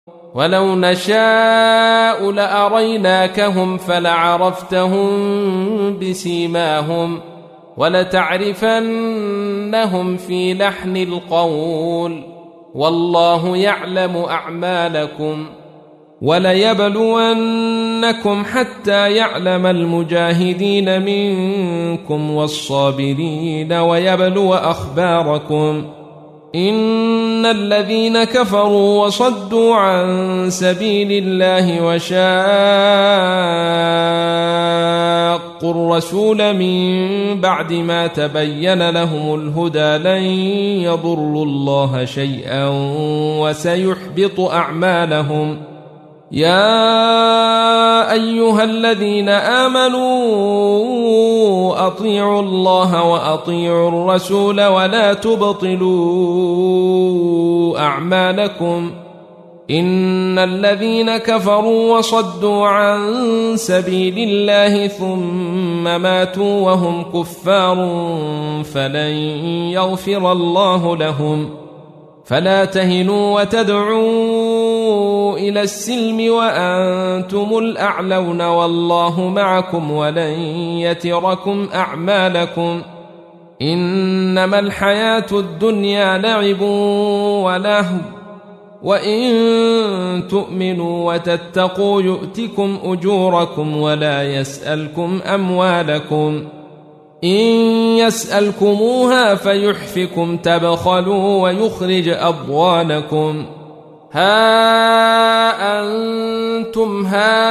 ولو نشاء لأريناكهم فلعرفتهم بسيماهم ولتعرفنهم في لحن القول والله يعلم أعمالكم وليبلونكم حتى يعلم المجاهدين منكم والصابرين ويبلو أخباركم إن الذين كفروا وصدوا عن سبيل الله وشاقوا الرسول من بعد ما تبين لهم الهدى لن يضروا الله شيئا وسيحبط أعمالهم يا أيها الذين آمنوا أطيعوا الله وأطيعوا الرسول ولا تبطلوا أعمالكم إن الذين كفروا وصدوا عن سبيل الله ثم ماتوا وهم كفار فلن يغفر الله لهم فلا تهنوا وتدعوا إلى السلم وأنتم الأعلون والله معكم ولن يتركم أعمالكم إنما الحياة الدنيا لعب ولهو وإن تؤمنوا وتتقوا يؤتكم أجوركم ولا يسألكم أموالكم إن يسألكموها فيحفكم تبخلوا ويخرج أضوانكم ها أنتم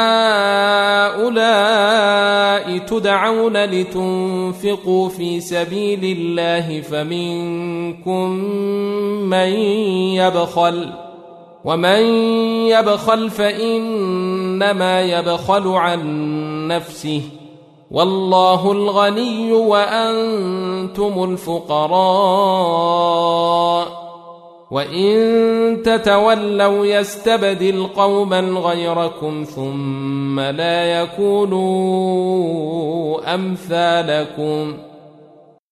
هؤلاء تدعون لتنفقوا في سبيل الله فمنكم من يبخل ومن يبخل فإنما يبخل عن نفسه والله الغني وأنتم الفقراء وإن تتولوا يستبدل قوما غيركم ثم لا يكونوا أمثالكم